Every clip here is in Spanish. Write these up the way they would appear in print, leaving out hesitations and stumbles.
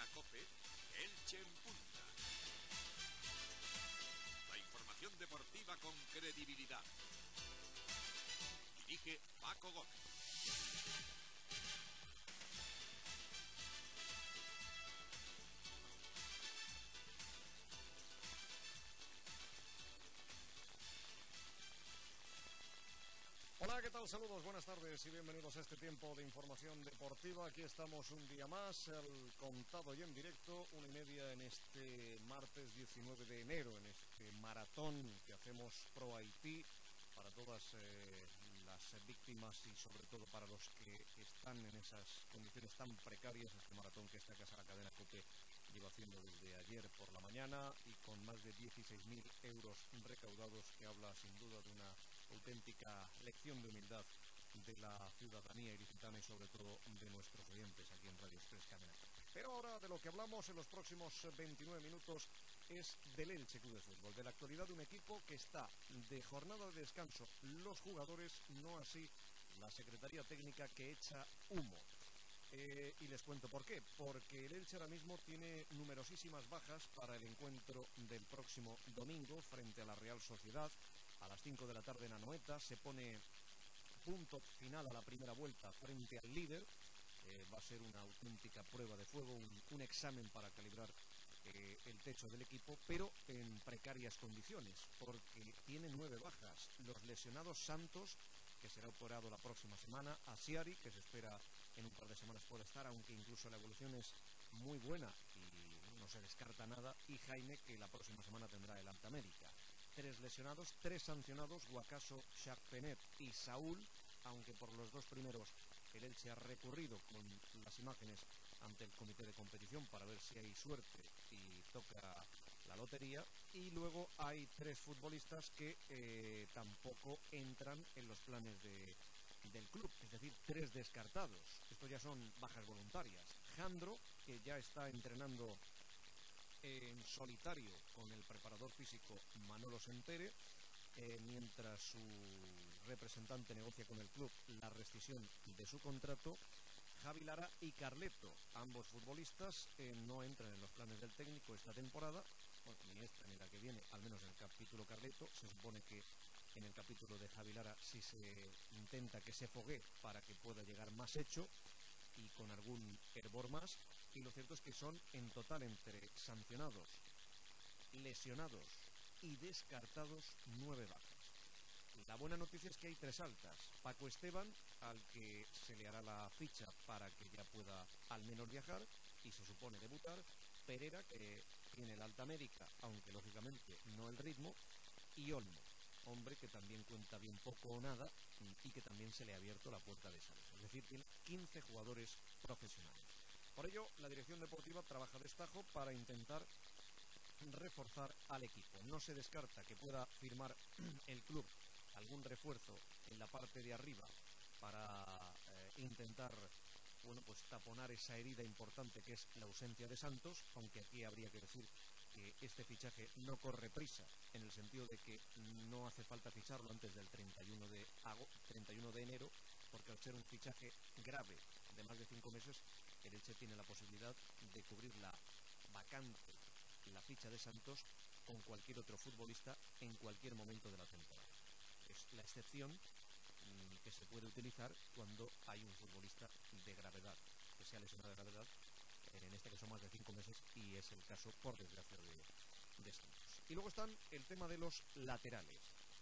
cadena COPE, Elche en Punta. La información deportiva con credibilidad. Dirige Paco Gómez. Hola, ¿qué tal? Saludos, buenas tardes y bienvenidos a este tiempo de información deportiva. Aquí estamos un día más, al contado y en directo, 1:30 en este martes 19 de enero, en este maratón que hacemos Pro Haití para todas las víctimas y sobre todo para los que están en esas condiciones tan precarias. Este maratón que esta casa, la cadena COPE, lleva haciendo desde ayer por la mañana y con más de 16.000 euros recaudados, que habla sin duda de una auténtica lección de humildad de la ciudadanía ilicitana y sobre todo de nuestros oyentes aquí en Radio Express Cadena. Pero ahora de lo que hablamos en los próximos 29 minutos es del Elche Club de Fútbol, de la actualidad de un equipo que está de jornada de descanso. Los jugadores, no así la Secretaría Técnica, que echa humo. Y les cuento por qué. Porque el Elche ahora mismo tiene numerosísimas bajas para el encuentro del próximo domingo frente a la Real Sociedad a las 5 de la tarde en Anoeta. Se pone punto final a la primera vuelta frente al líder. Va a ser una auténtica prueba de fuego, un examen para calibrar el techo del equipo, pero en precarias condiciones, porque tiene 9 bajas. Los lesionados: Santos, que será operado la próxima semana; Asiari, que se espera en un par de semanas pueda estar, aunque incluso la evolución es muy buena y no se descarta nada; y Jaime, que la próxima semana tendrá el alta médica. 3 lesionados, 3 sancionados: Guacaso, Shakpenet y Saúl, aunque por los dos primeros el Elche ha recurrido con las imágenes ante el comité de competición para ver si hay suerte y toca la lotería. Y luego hay 3 futbolistas que tampoco entran en los planes del club, es decir, 3 descartados. Esto ya son bajas voluntarias. Jandro, que ya está entrenando en solitario con el preparador físico Manolo Sentere, mientras su representante negocia con el club la rescisión de su contrato. Javi Lara y Carleto, ambos futbolistas, no entran en los planes del técnico esta temporada, bueno, ni esta ni la que viene, al menos en el capítulo Carleto. Se supone que en el capítulo de Javi Lara sí se intenta que se foguee para que pueda llegar más hecho y con algún hervor más. Y lo cierto es que son en total, entre sancionados, lesionados y descartados, 9 bajas. La buena noticia es que hay 3 altas. Paco Esteban, al que se le hará la ficha para que ya pueda al menos viajar y se supone debutar. Pereira, que tiene la alta médica, aunque lógicamente no el ritmo. Y Olmo, hombre que también cuenta bien poco o nada y que también se le ha abierto la puerta de salida. Es decir, tiene 15 jugadores profesionales. Por ello, la dirección deportiva trabaja a destajo para intentar reforzar al equipo. No se descarta que pueda firmar el club algún refuerzo en la parte de arriba para intentar, bueno, pues taponar esa herida importante que es la ausencia de Santos, aunque aquí habría que decir que este fichaje no corre prisa, en el sentido de que no hace falta ficharlo antes del 31 de enero, porque al ser un fichaje grave de más de 5 meses, el Elche tiene la posibilidad de cubrir la vacante, la ficha de Santos, con cualquier otro futbolista en cualquier momento de la temporada. Es la excepción que se puede utilizar cuando hay un futbolista de gravedad, que sea lesionado de gravedad, en este caso más de 5 meses, y es el caso, por desgracia, de Santos. Y luego están el tema de los laterales.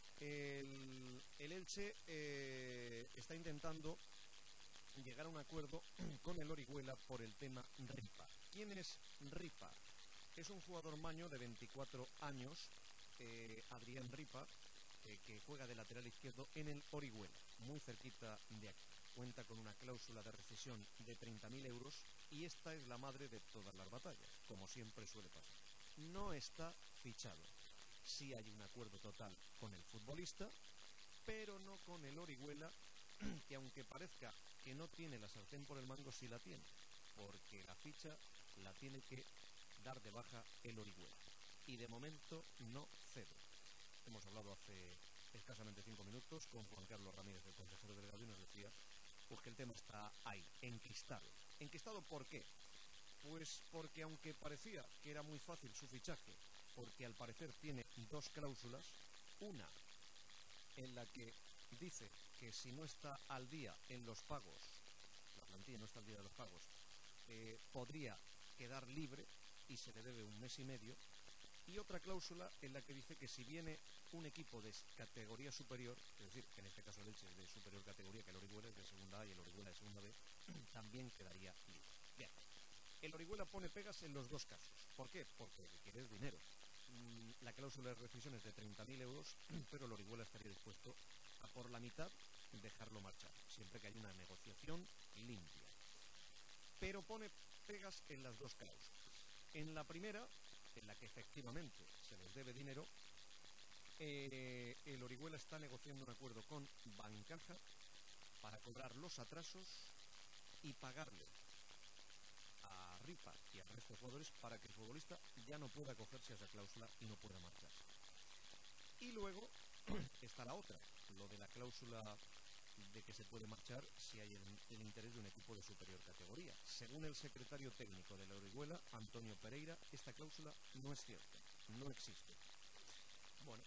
El Elche está intentando llegar a un acuerdo con el Orihuela por el tema Ripa. ¿Quién es Ripa? Es un jugador maño de 24 años, Adrián Ripa, que juega de lateral izquierdo en el Orihuela, muy cerquita de aquí. Cuenta con una cláusula de rescisión de 30.000 euros y esta es la madre de todas las batallas, como siempre suele pasar. No está fichado. Sí hay un acuerdo total con el futbolista, pero no con el Orihuela, que aunque parezca que no tiene la sartén por el mango, sí la tiene, porque la ficha la tiene que dar de baja el Orihuela. Y de momento no cede. Hemos hablado hace escasamente 5 minutos con Juan Carlos Ramírez, el consejero delegado, y nos decía pues que el tema está ahí, enquistado. ¿Enquistado por qué? Pues porque aunque parecía que era muy fácil su fichaje, porque al parecer tiene dos cláusulas, una en la que dice que si no está al día en los pagos, la plantilla no está al día de los pagos, podría quedar libre y se le debe 1 mes y medio, y otra cláusula en la que dice que si viene un equipo de categoría superior, es decir, en este caso el Elche es de superior categoría, que el Orihuela es de segunda A y el Orihuela de segunda B, también quedaría libre. Bien, el Orihuela pone pegas en los dos casos. ¿Por qué? Porque lo que quiere es dinero. La cláusula de rescisión es de 30.000 euros, pero el Orihuela estaría dispuesto a por la mitad dejarlo marchar, siempre que haya una negociación limpia. Pero pone pegas en las dos cláusulas. En la primera, en la que efectivamente se les debe dinero, el Orihuela está negociando un acuerdo con Bancaja para cobrar los atrasos y pagarle a Ripa y al resto de jugadores para que el futbolista ya no pueda acogerse a esa cláusula y no pueda marcharse. Y luego está la otra, lo de la cláusula de que se puede marchar si hay el interés de un equipo de superior categoría. Según el secretario técnico de la Orihuela, Antonio Pereira, esta cláusula no es cierta, no existe. Bueno,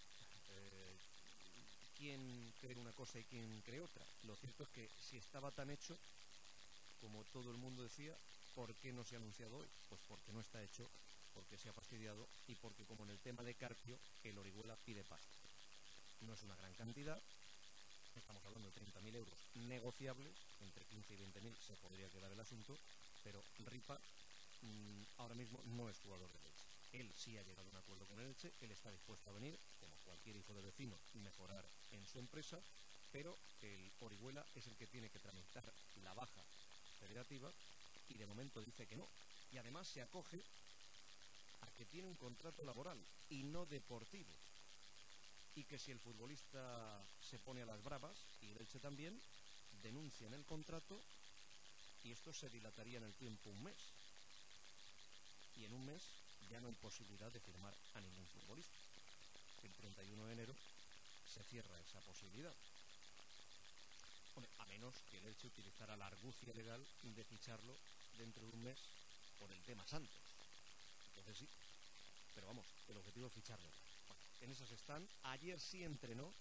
¿quién cree una cosa y quién cree otra? Lo cierto es que si estaba tan hecho, como todo el mundo decía, ¿por qué no se ha anunciado hoy? Pues porque no está hecho, porque se ha fastidiado y porque, como en el tema de Carpio, el Orihuela pide pasta. No es una gran cantidad, estamos hablando de 30.000 euros negociables, entre 15 y 20.000 se podría quedar el asunto, pero Ripa ahora mismo no es jugador del Elche. Él sí ha llegado a un acuerdo con el Elche, él está dispuesto a venir, como cualquier hijo de vecino, y mejorar en su empresa, pero el Orihuela es el que tiene que tramitar la baja federativa y de momento dice que no. Y además se acoge a que tiene un contrato laboral y no deportivo. Y que si el futbolista se pone a las bravas, y el Elche también, denuncian el contrato y esto se dilataría en el tiempo 1 mes. Y en 1 mes ya no hay posibilidad de firmar a ningún futbolista. El 31 de enero se cierra esa posibilidad. Hombre, a menos que el Elche utilizara la argucia legal de ficharlo dentro de 1 mes por el tema Santos. Entonces sí, pero vamos, el objetivo es ficharlo. Bueno, en esas están. Ayer sí entrenó,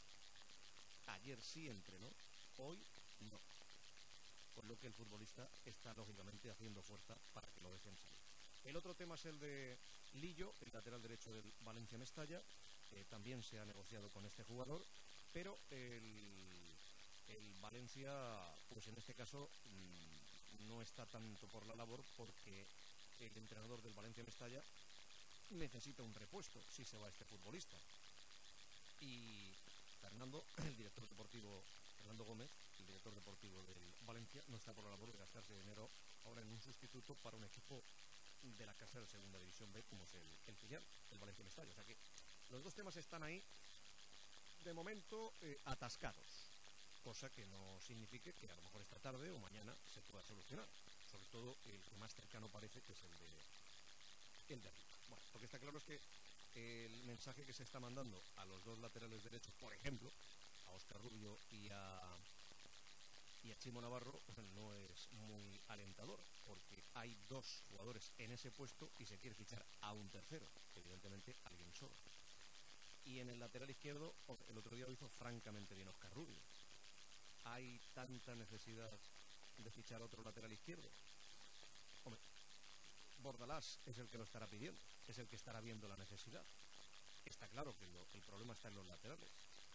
hoy no. Con lo que el futbolista está lógicamente haciendo fuerza para que lo dejen salir. El otro tema es el de Lillo, el lateral derecho del Valencia Mestalla. También se ha negociado con este jugador, pero el Valencia, pues en este caso, no está tanto por la labor porque el entrenador del Valencia Mestalla necesita un repuesto si se va este futbolista. Y Fernando, el director deportivo, Fernando Gómez, el director deportivo del Valencia, no está por la labor de gastarse dinero ahora en un sustituto para un equipo de la casa de Segunda División B, como es el filial, el Valencia Mestalla. O sea que los dos temas están ahí, de momento, atascados. Cosa que no signifique que a lo mejor esta tarde o mañana se pueda solucionar. Sobre todo el que más cercano parece que es el de Ripa. Bueno, lo que está claro es que el mensaje que se está mandando a los dos laterales derechos, por ejemplo, a Óscar Rubio y a Chimo Navarro, no es muy alentador, porque hay dos jugadores en ese puesto y se quiere fichar a un tercero, evidentemente alguien sobra. Y en el lateral izquierdo, el otro día lo hizo francamente bien Óscar Rubio. ¿Hay tanta necesidad de fichar otro lateral izquierdo? Hombre, Bordalás es el que lo estará pidiendo, es el que estará viendo la necesidad. Está claro que el problema está en los laterales.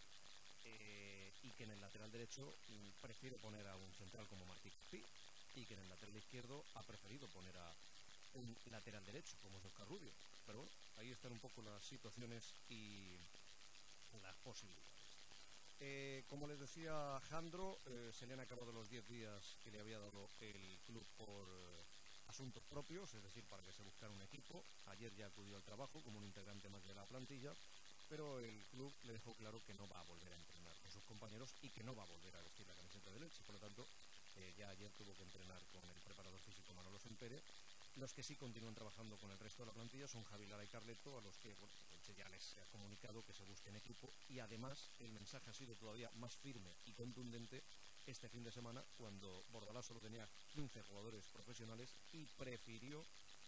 Y que en el lateral derecho prefiere poner a un central como Martí Capí, y que en el lateral izquierdo ha preferido poner a un lateral derecho como es Óscar Rubio. Pero bueno, ahí están un poco las situaciones y las posibilidades. Como les decía Jandro, se le han acabado los 10 días que le había dado el club por asuntos propios, es decir, para que se buscara un equipo. Ayer ya acudió al trabajo como un integrante más de la plantilla, pero el club le dejó claro que no va a volver a entrenar con sus compañeros y que no va a volver a vestir la camiseta del Elche. Por lo tanto, ya ayer tuvo que entrenar con el preparador físico Manolo Sempere. Los que sí continúan trabajando con el resto de la plantilla son Javi Lara y Carleto, a los que Elche ya les ha comunicado que se busquen equipo, y además el mensaje ha sido todavía más firme y contundente este fin de semana, cuando Bordalás solo tenía 15 jugadores profesionales y prefirió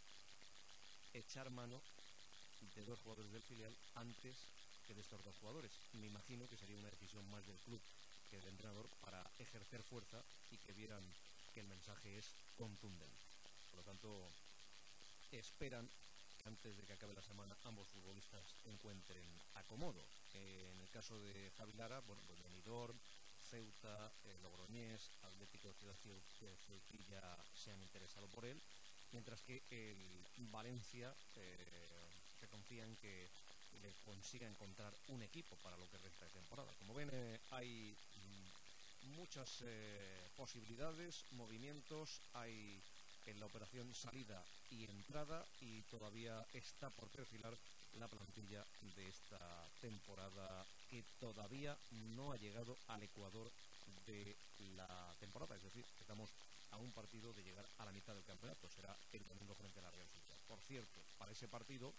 echar mano de 2 jugadores del filial antes que de estos 2 jugadores. Me imagino que sería una decisión más del club que del entrenador para ejercer fuerza y que vieran que el mensaje es contundente. Por lo tanto, esperan que antes de que acabe la semana ambos futbolistas encuentren acomodo. En el caso de Javi Lara, bueno, pues Benidorm, Ceuta, Logroñés, Atlético de Ciudad Ceutilla se han interesado por él, mientras que el Valencia se confía en que le consiga encontrar un equipo para lo que resta de temporada. Como ven, hay muchas posibilidades, movimientos, hay en la operación salida y entrada, y todavía está por perfilar la plantilla de esta temporada, que todavía no ha llegado al ecuador de la temporada, es decir, estamos a un partido de llegar a la mitad del campeonato. Será el domingo frente a la Real Sociedad. Por cierto, para ese partido,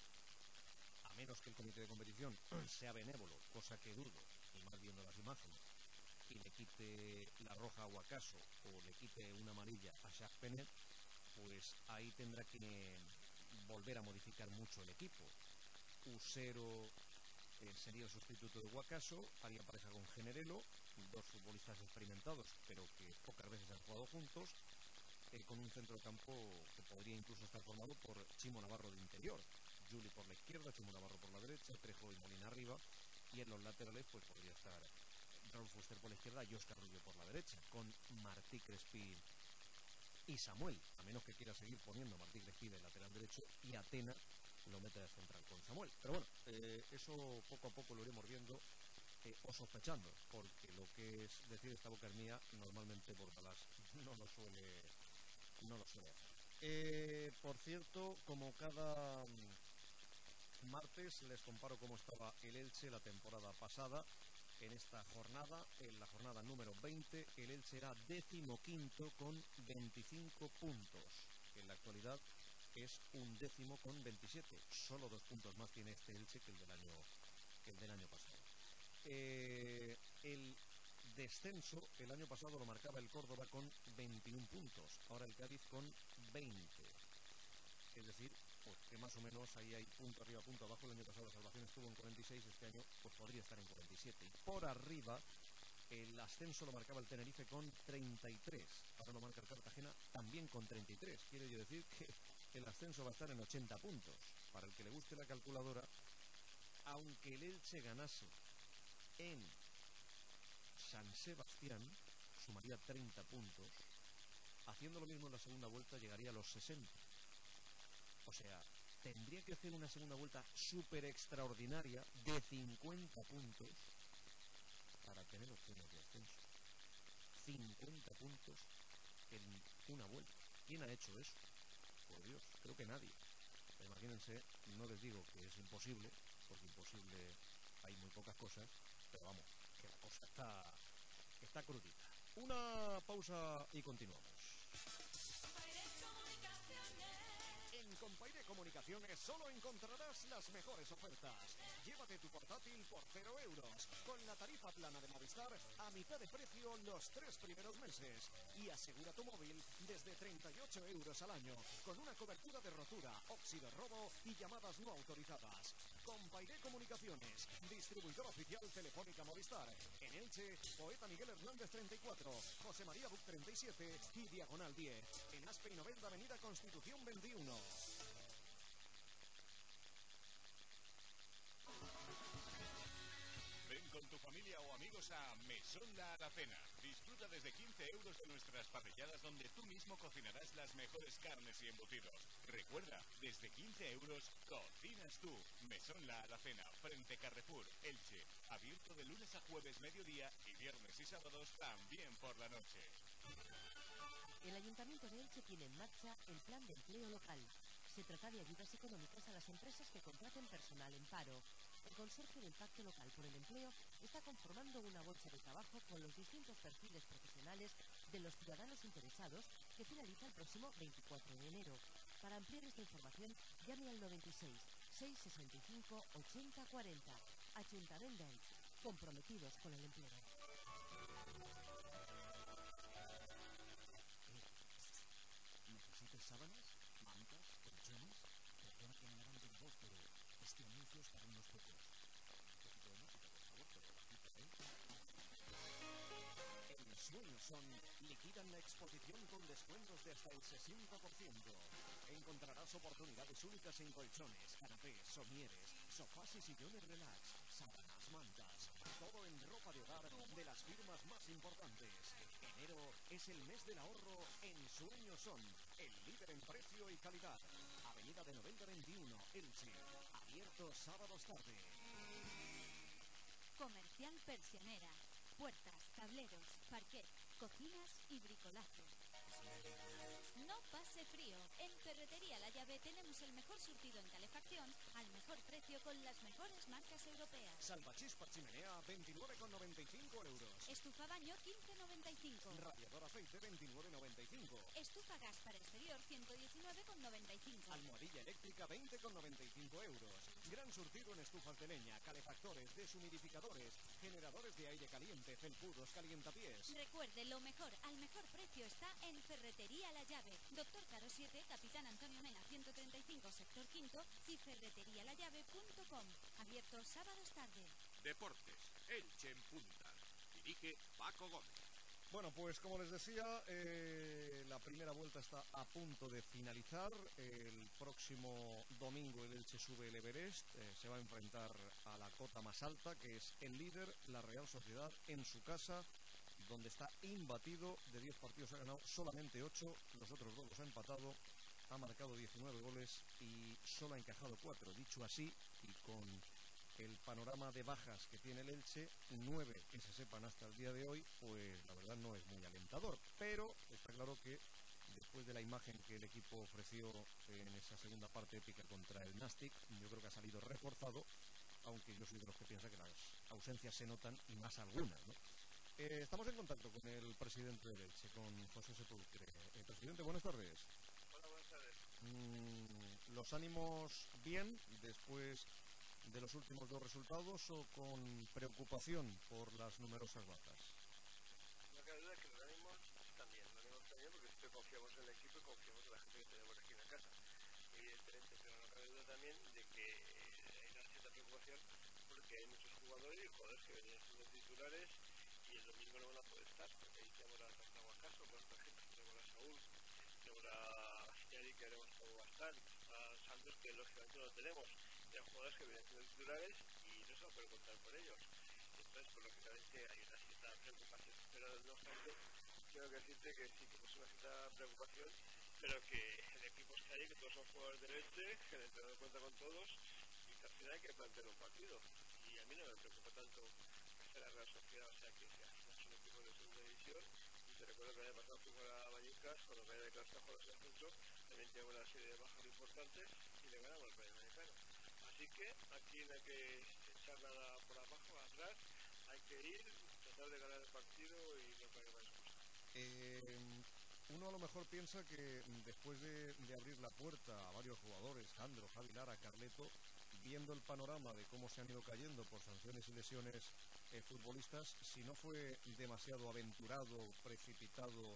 a menos que el comité de competición sea benévolo, cosa que dudo, y más viendo las imágenes, y le quite la roja a Guacaso o le quite una amarilla a Shaq Penet, pues ahí tendrá que volver a modificar mucho el equipo. Usero sería el sustituto de Guacaso, haría pareja con Generelo, 2 futbolistas experimentados, pero que pocas veces han jugado juntos, con un centro de campo que podría incluso estar formado por Chimo Navarro de interior, Juli por la izquierda, Chimo Navarro por la derecha, Trejo y Molina arriba, y en los laterales pues podría estar Raúl Fuster por la izquierda y Óscar Rubio por la derecha, con Martí Crespi y Samuel, a menos que quiera seguir poniendo a Martí Crespi de lateral derecho y Atena lo meta de central con Samuel. Pero bueno, eso poco a poco lo iremos viendo o sospechando, porque lo que es decir esta boca es mía, normalmente Bordalás no lo suele hacer. Por cierto, como cada martes, les comparo cómo estaba el Elche la temporada pasada. En esta jornada, en la jornada número 20, el Elche era 15º con 25 puntos. En la actualidad es 11º con 27. Solo 2 puntos más tiene este Elche que el del año pasado. El descenso el año pasado lo marcaba el Córdoba con 21 puntos. Ahora el Cádiz con 20. Es decir, pues que más o menos ahí hay punto arriba, punto abajo. El año pasado la salvación estuvo en 46, este año pues podría estar en 47. Y por arriba el ascenso lo marcaba el Tenerife con 33. Ahora lo marca el Cartagena también con 33. Quiere decir que el ascenso va a estar en 80 puntos. Para el que le guste la calculadora, aunque el Elche ganase en San Sebastián, sumaría 30 puntos. Haciendo lo mismo en la segunda vuelta llegaría a los 60. O sea, tendría que hacer una segunda vuelta súper extraordinaria de 50 puntos para tener opciones de ascenso. 50 puntos en una vuelta. ¿Quién ha hecho eso? Por Dios, creo que nadie. Imagínense, no les digo que es imposible, porque imposible hay muy pocas cosas, pero vamos, que la cosa está crudita. Una pausa y continuamos. En Compaire Comunicaciones solo encontrarás las mejores ofertas. Llévate tu portátil por 0 euros, con la tarifa plana de Movistar a mitad de precio los 3 primeros meses. Y asegura tu móvil desde 38 euros al año, con una cobertura de rotura, óxido, robo y llamadas no autorizadas. Compaire Comunicaciones, distribuidor oficial Telefónica Movistar. En Elche, Poeta Miguel Hernández 34, José María Buc 37 y Diagonal 10. En Aspe y Novelda, Avenida Constitución 21. Ven con tu familia o amigos a Mesón La Alacena. Disfruta desde 15 euros de nuestras parrilladas, donde tú mismo cocinarás las mejores carnes y embutidos. Recuerda, desde 15 euros cocinas tú. Mesón La Alacena, frente Carrefour, Elche. Abierto de lunes a jueves mediodía y viernes y sábados también por la noche. El Ayuntamiento de Elche tiene en marcha el Plan de Empleo Local. Se trata de ayudas económicas a las empresas que contraten personal en paro. El Consorcio del Pacto Local por el Empleo está conformando una bolsa de trabajo con los distintos perfiles profesionales de los ciudadanos interesados, que finaliza el próximo 24 de enero. Para ampliar esta información, llame al 96 665 80 40. Ayuntamiento de Elche, comprometidos con el empleo. Son liquidan la exposición con descuentos de hasta el 60%. Encontrarás oportunidades únicas en colchones, canapés, somieres, sofás y sillones relax, sábanas, mantas. Todo en ropa de hogar de las firmas más importantes. Enero es el mes del ahorro en Sueños Son, el líder en precio y calidad. Avenida de Novelda 21, Elche. Abierto sábados tarde. Comercial Persianera. Puertas, tableros, parquet, cocinas y bricolaje. No pase frío. En Ferretería La Llave tenemos el mejor surtido en calefacción al mejor precio con las mejores marcas europeas. Salvachispa chimenea 29,95 euros. Estufa baño 15,95. Radiador aceite 29,95. Estufa gas para exterior 119,95. Almohadilla eléctrica 20,95 euros. Gran surtido en estufas de leña, calefactores, deshumidificadores, generadores de aire caliente, felpudos, calientapiés. Recuerde, lo mejor al mejor precio está en Ferretería La Llave. Doctor Caro 7, Capitán Antonio Mena 135, sector quinto y ferreterialallave.com. Abierto sábados tarde. Deportes, Elche en punta. Dirige Paco Gómez. Bueno, pues como les decía, la primera vuelta está a punto de finalizar. El próximo domingo el Elche sube el Everest, se va a enfrentar a la cota más alta, que es el líder, la Real Sociedad, en su casa, donde está imbatido. De 10 partidos ha ganado solamente 8, los otros 2 los ha empatado, ha marcado 19 goles y solo ha encajado 4. Dicho así, y con el panorama de bajas que tiene el Elche, 9 que se sepan hasta el día de hoy, pues la verdad no es muy alentador. Pero está claro que después de la imagen que el equipo ofreció en esa segunda parte épica contra el Nastic, yo creo que ha salido reforzado, aunque yo soy de los que piensa que las ausencias se notan y más algunas, ¿no? Estamos en contacto con el presidente del Elche, con José Sepulcre. Presidente, buenas tardes. Hola, buenas tardes. ¿Los ánimos bien después de los últimos 2 resultados o con preocupación por las numerosas bajas? No cabe duda que los ánimos están bien. Los ánimos están bien porque siempre confiamos en el equipo y confiamos en la gente que tenemos aquí en la casa. Evidentemente, pero no cabe duda también de que hay una cierta preocupación porque hay muchos jugadores y jugadores que venían siendo titulares y el domingo no van a poder estar, porque ahí tenemos a Tartahuacaso con tarjetas, tenemos a Saúl, tenemos a Bastiani que haremos como bastante, a Santos que lógicamente no lo tenemos, y a jugadores que venían siendo titulares y no se va a poder contar por ellos. Entonces, pues lógicamente hay una cierta preocupación, pero no obstante, quiero decirte que sí que es una cierta preocupación, pero que el equipo está ahí, que todos son jugadores del Elche, que el entrenador cuenta con todos y que al final hay que plantear un partido. Y a mí no me preocupa tanto que sea la Real Sociedad, o sea que es un equipo de segunda división. Y te recuerdo que el año pasado fuimos a Vallecas, cuando caía de clase a jugar en el centro, también teníamos una serie de bajas importantes y le ganamos al Rayo Vallecano. Así que aquí no hay que echar nada por abajo, atrás, hay que ir, tratar de ganar el partido y no pagar más cosas. Uno a lo mejor piensa que después de abrir la puerta a varios jugadores, Jandro, Javi Lara, Carleto, viendo el panorama de cómo se han ido cayendo por sanciones y lesiones futbolistas, si no fue demasiado aventurado, precipitado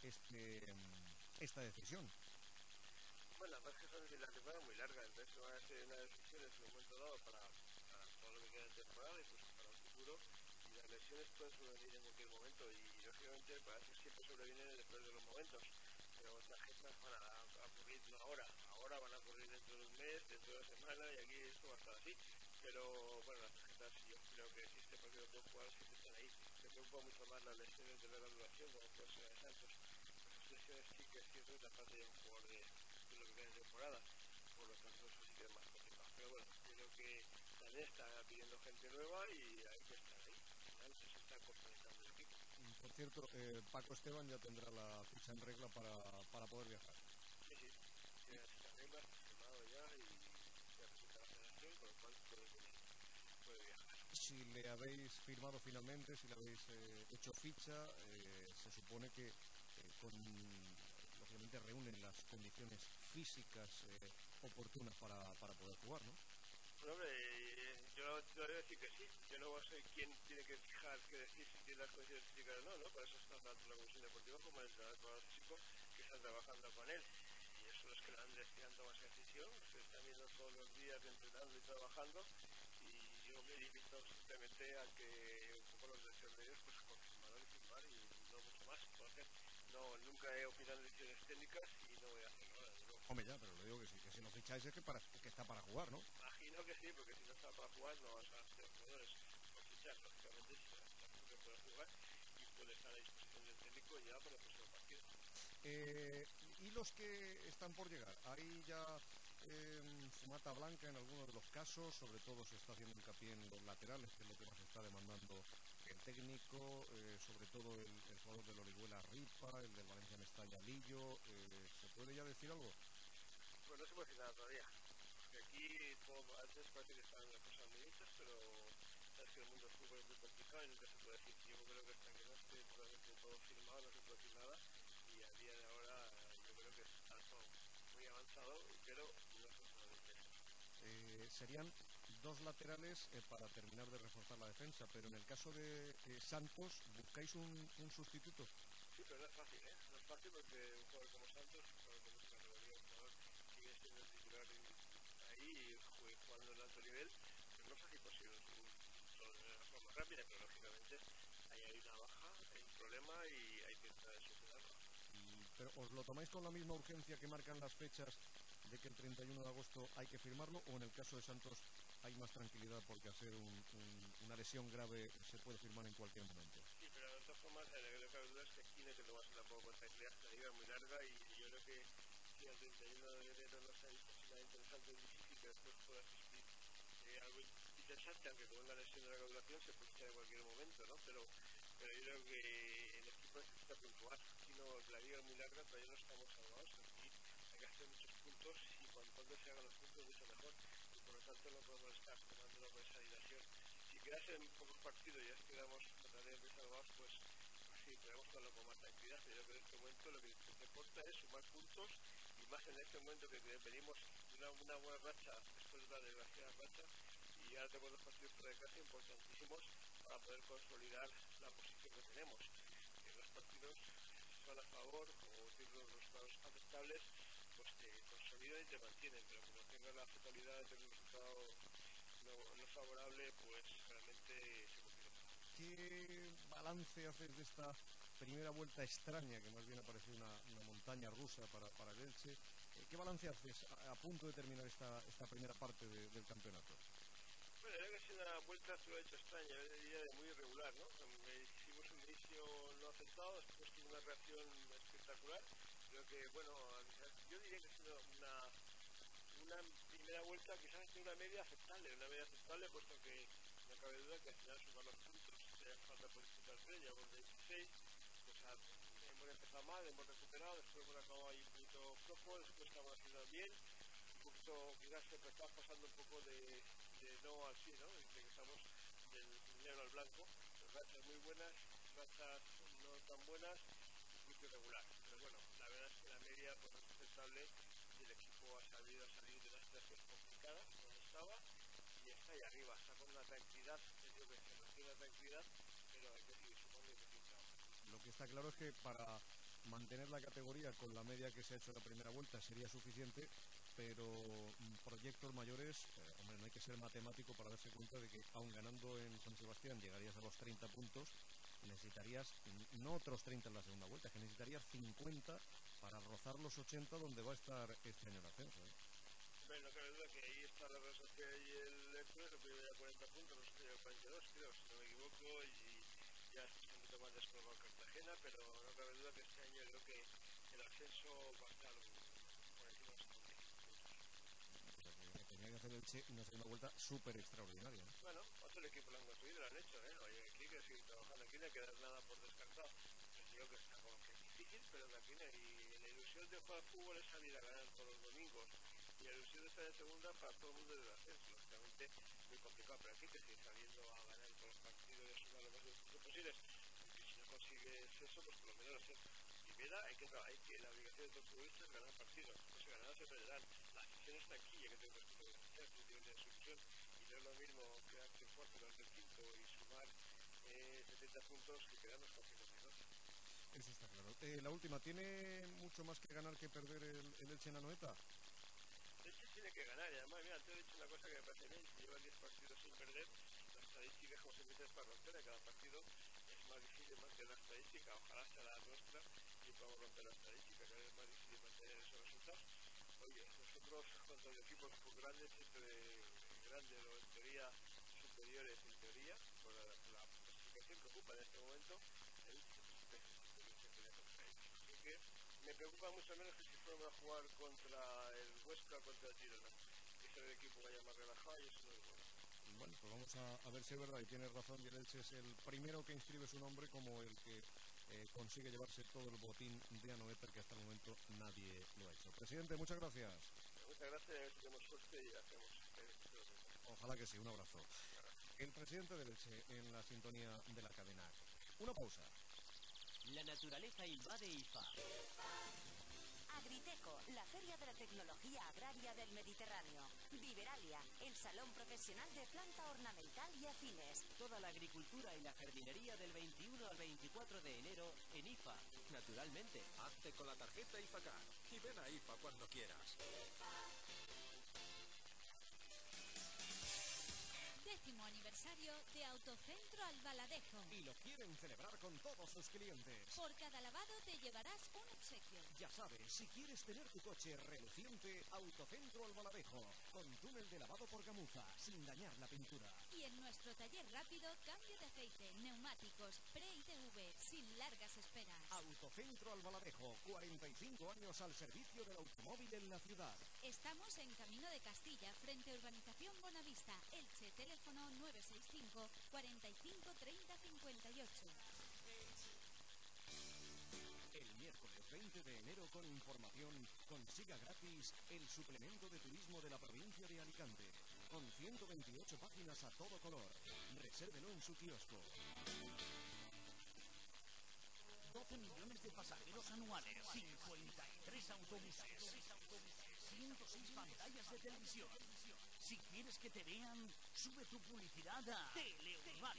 esta decisión. Bueno, la verdad es que la temporada es muy larga, entonces van a ser una decisión en un momento dado para todo lo que queda de temporada y pues para el futuro, y las lesiones pueden sobrevenir en cualquier momento y lógicamente para eso siempre sobrevienen después de los momentos, pero estas tarjetas van a ocurrir no ahora van a ocurrir dentro de un mes, dentro de una semana, y aquí esto va a estar así, pero bueno, las tarjetas yo creo que si este partido puede jugar siempre están ahí. Me preocupa mucho más las lesiones de larga duración, como puede ser de Santos. Esas lesiones sí que es cierto que te falta ya un jugador de lo que queda de temporada, por lo tanto eso sí que es más complicado, pero bueno, yo creo que también está pidiendo gente nueva y hay que estar ahí. Al final se está complementando el equipo. Por cierto, Paco Esteban ya tendrá la ficha en regla para poder viajar. Sí, tiene la ficha en regla, está firmado ya y ya representa la federación, con lo cual puede viajar. Si le habéis firmado finalmente, si le habéis hecho ficha, se supone que lógicamente reúnen las condiciones físicas oportunas para poder jugar, ¿no? Bueno, hombre, yo voy a decir que sí. Yo no soy quien tiene que fijar, que decir si tiene las condiciones físicas o no, ¿no? Para eso está tanto la Comisión Deportiva como el entrenador físico que están trabajando con él. Y eso es que la han tomado esa decisión, se están viendo todos los días entrenando y trabajando. Y yo me limito simplemente a que un poco los deseos de ellos, pues confirmar y firmar y no mucho más. hacer. No, nunca he opinado en decisiones técnicas y no voy a hacerlo ahora, desde luego. Hombre, ya, pero le digo que sí, que si no ficháis es que está para jugar, ¿no? Imagino que sí, porque si no está para jugar no vas a hacer jugadores por fichar, lógicamente si está que puede jugar y puede estar a disposición del técnico ya para el próximo partido. Y los que están por llegar, hay ya fumata blanca en algunos de los casos, sobre todo se está haciendo hincapié en los laterales, que es lo que más está demandando el técnico, sobre todo el jugador del Orihuela Ripa, el del Valencia Mestalla Lillo. ¿Se puede ya decir algo? Pues no se puede decir nada todavía, porque aquí todo, antes parece que estaban las cosas muy hechas, pero sabes que el mundo del fútbol es muy complicado y nunca se puede decir. Yo creo que hasta que no esté totalmente todo firmado no se puede decir nada, y a día de ahora yo creo que está todo muy avanzado, pero no se puede decir. Serían dos laterales para terminar de reforzar la defensa, pero en el caso de Santos, ¿buscáis un sustituto? Sí, pero no es fácil, ¿eh? No es fácil porque un jugador como Santos, un jugador con mucha categoría, un jugador que sigue siendo el titular ahí jugando en alto nivel, pero no es fácil conseguir un sustituto de la forma rápida, pero lógicamente ahí hay una baja, hay un problema y hay que intentar solucionarlo. ¿Pero os lo tomáis con la misma urgencia que marcan las fechas de que el 31 de agosto hay que firmarlo, o en el caso de Santos hay más tranquilidad porque al ser una lesión grave se puede firmar en cualquier momento? Sí, pero de todas formas, lo que cabe duda es que aquí no hay que tomarse tampoco con tranquilidad, la liga es muy larga y yo creo que si el 31 de enero no se ha visto así nada interesante, es difícil que después pueda existir algo interesante, aunque con una lesión de la caudulación se puede echar en cualquier momento, ¿no? Pero yo creo que el equipo necesita puntuar. Aquí no, la liga es muy larga, todavía no estamos salvados. Aquí hay que hacer muchos puntos y cuanto antes se hagan los puntos, mucho mejor. Y por lo tanto no podemos estar tomándolo con esa dilación. Si quedasen pocos partidos y ya quedamos totalmente salvados, pues sí, podemos tomarlo con más tranquilidad. Pero yo creo que en este momento lo que te importa es sumar puntos y más en este momento que venimos de una buena racha después de una desgraciada racha. Y ahora tenemos dos partidos fuera de casa importantísimos para poder consolidar la posición que tenemos. Los partidos van a favor o tienen los resultados aceptables, pues te consolidan y te mantienen, pero como tengas la fatalidad de un resultado no favorable, pues realmente se complica. ¿Qué balance haces de esta primera vuelta extraña, que más bien ha parecido una montaña rusa para el Elche? ¿Qué balance haces a punto de terminar esta primera parte del campeonato? Bueno, creo que es una vuelta, tú lo has hecho extraña, yo diría de muy irregular, ¿no? Hicimos un inicio no aceptado, después tuvo una reacción espectacular. Creo que, bueno, yo diría que ha sido una primera vuelta quizás de una media aceptable, puesto que no cabe duda que al final sumar los puntos, falta por disputar 3, llevamos 26, pues hemos empezado mal, hemos recuperado, después hemos acabado ahí un poquito flojo, después estamos haciendo bien, un poquito, quizás siempre estamos pasando un poco de no al sí, ¿no? De que estamos del negro al blanco, rachas muy buenas, rachas no tan buenas, un poquito irregular, pero bueno, la verdad es que la media pues, es aceptable y el equipo ha sabido salir de una situación complicada donde estaba y está ahí arriba, está con una tranquilidad, yo que se requiere una tranquilidad, pero hay que seguir sumando y hay que seguir trabajando. Lo que está claro es que para mantener la categoría con la media que se ha hecho en la primera vuelta sería suficiente, pero proyectos mayores, hombre, no hay que ser matemático para darse cuenta de que aun ganando en San Sebastián llegarías a los 30 puntos, necesitarías no otros 30 en la segunda vuelta, que necesitarías 50 para rozar los 80 donde va a estar este año el ascenso, ¿eh? Bueno, no cabe duda que ahí está la Real Sociedad y el Hércules, el primero ya 40 puntos, nosotros ya 42, creo, si no me equivoco, y ya está un poquito más descolgado Cartagena, pero no cabe duda que este año creo que el ascenso va a estar por encima de los 75 puntos. O sea, que tenía que hacer el Che una segunda vuelta súper extraordinaria, ¿no? Bueno, otro equipo lo han construido, lo han hecho, ¿eh? Oye, aquí hay que seguir trabajando, aquí no hay que dar nada por descartado. Les digo que está como que es difícil, pero que aquí no hay... La ilusión de jugar fútbol es salir a ganar todos los domingos. Y la ilusión de estar en segunda para todo el mundo debe hacer. Lógicamente, muy complicado, pero aquí hay que seguir saliendo a ganar todos los partidos y a sumar lo más de puntos posibles. Porque si no consigues eso, pues por lo menos hacer primera, la obligación de todo futbolista es ganar partidos. No se ganarán, se perderán. La afición está aquí, ya que tengo respeto de la afición, que tiene su ilusión. Y no es lo mismo quedarse cuarto, quedarte el quinto y sumar 70 puntos que quedarnos con 52. Eso está claro. La última, ¿tiene mucho más que ganar que perder el Elche en Anoeta? Elche tiene que ganar, y además, mira, antes he dicho una cosa que me parece bien, si llevan 10 partidos sin perder, las estadísticas como se meten para romper, en cada partido es más difícil, más que romper la estadística, ojalá sea la nuestra y podamos romper la estadística, que es más difícil mantener esos resultados. Oye, nosotros contra los equipos grandes, siempre grandes o en teoría superiores, en teoría, por la clasificación que ocupa en este momento, el pelea contra ellos. Así que me preocupa mucho menos que si fuéramos a jugar contra el Huesca, contra el Girona, que es el equipo vaya más relajado y eso no es bueno. Bueno, pues vamos a ver si es verdad, y tienes razón, y el Elche es el primero que inscribe su nombre como el que consigue llevarse todo el botín de Anoeta, que hasta el momento nadie lo ha hecho. Presidente, muchas gracias. Muchas gracias, tenemos suerte y hacemos. Ojalá que sí, un abrazo. El presidente del Elche en la sintonía de la cadena. Una pausa. La naturaleza invade IFA. Agriteco, la feria de la tecnología agraria del Mediterráneo. Viveralia, el salón profesional de planta ornamental y afines. Toda la agricultura y la jardinería del 21 al 24 de enero en IFA. Naturalmente. Hazte con la tarjeta IFACAR y ven a IFA cuando quieras. 10º aniversario de Autocentro Albaladejo. Y lo quieren celebrar con todos sus clientes. Por cada lavado te llevarás un obsequio. Ya sabes, si quieres tener tu coche reluciente, Autocentro Albaladejo, con túnel de lavado por gamuza, sin dañar la pintura. Y en nuestro taller rápido, cambio de aceite, neumáticos, pre-ITV, sin largas esperas. Autocentro Albaladejo, 45 años al servicio del automóvil en la ciudad. Estamos en Camino de Castilla, frente a Urbanización Bonavista, Elche, teléfono 965 45 30 58. El miércoles 20 de enero, con información, consiga gratis el suplemento de turismo de la provincia de Alicante, con 128 páginas a todo color. Resérvelo en su kiosco. 12 millones de pasajeros anuales, 53 autobuses, 106 pantallas de televisión. Si quieres que te vean, sube tu publicidad a Teleurbano.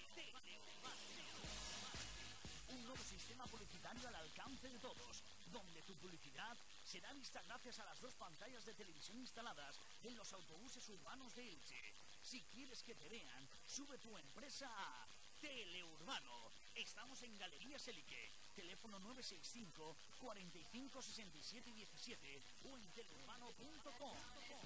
Un nuevo sistema publicitario al alcance de todos, donde tu publicidad será vista gracias a las 2 pantallas de televisión instaladas en los autobuses urbanos de Elche. Si quieres que te vean, sube tu empresa a Teleurbano. Estamos en Galería Selique, teléfono 965 45 67 17 o en teleurbano.com.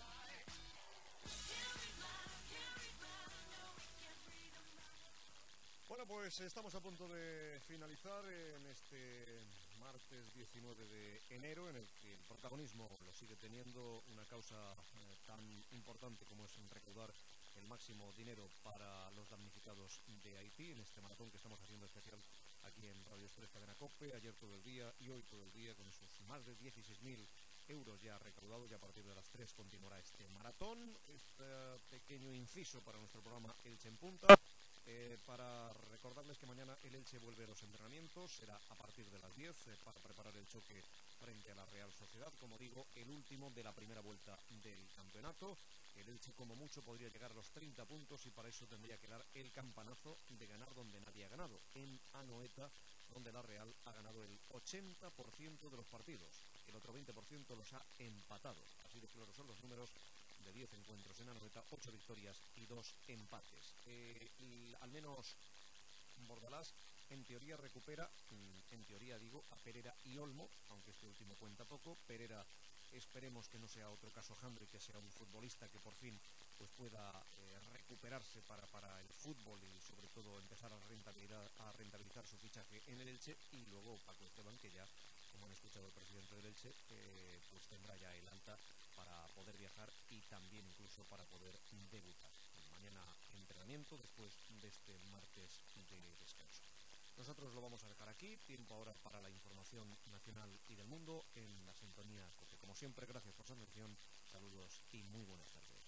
Bueno, pues estamos a punto de finalizar en este martes 19 de enero, en el que el protagonismo lo sigue teniendo una causa tan importante como es recaudar el máximo dinero para los damnificados de Haití, en este maratón que estamos haciendo especial aquí en Radio Express Cadena COPE, ayer todo el día y hoy todo el día, con esos más de 16.000 euros ya recaudados, y a partir de las 3 continuará este maratón. Este pequeño inciso para nuestro programa Elche en Punta. Para recordarles que mañana el Elche vuelve a los entrenamientos, será a partir de las 10 para preparar el choque frente a la Real Sociedad, como digo, el último de la primera vuelta del campeonato. El Elche como mucho podría llegar a los 30 puntos y para eso tendría que dar el campanazo de ganar donde nadie ha ganado, en Anoeta, donde la Real ha ganado el 80% de los partidos, el otro 20% los ha empatado. Así de claro son los números de 10 encuentros en Anoeta, 8 victorias y 2 empates. Al menos Bordalás en teoría recupera, en teoría digo, a Perera y Olmo, aunque este último cuenta poco. Perera esperemos que no sea otro caso Handry, que sea un futbolista que por fin pues pueda recuperarse para el fútbol y sobre todo empezar a rentabilizar su fichaje en el Elche. Y luego Paco Esteban, que ya, como han escuchado el presidente del Elche, pues tendrá ya el alta para poder viajar y también incluso para poder debutar. Mañana entrenamiento después de este martes de descanso. Nosotros lo vamos a dejar aquí, tiempo ahora para la información nacional y del mundo en la sintonía COPE. Como siempre, gracias por su atención, saludos y muy buenas tardes.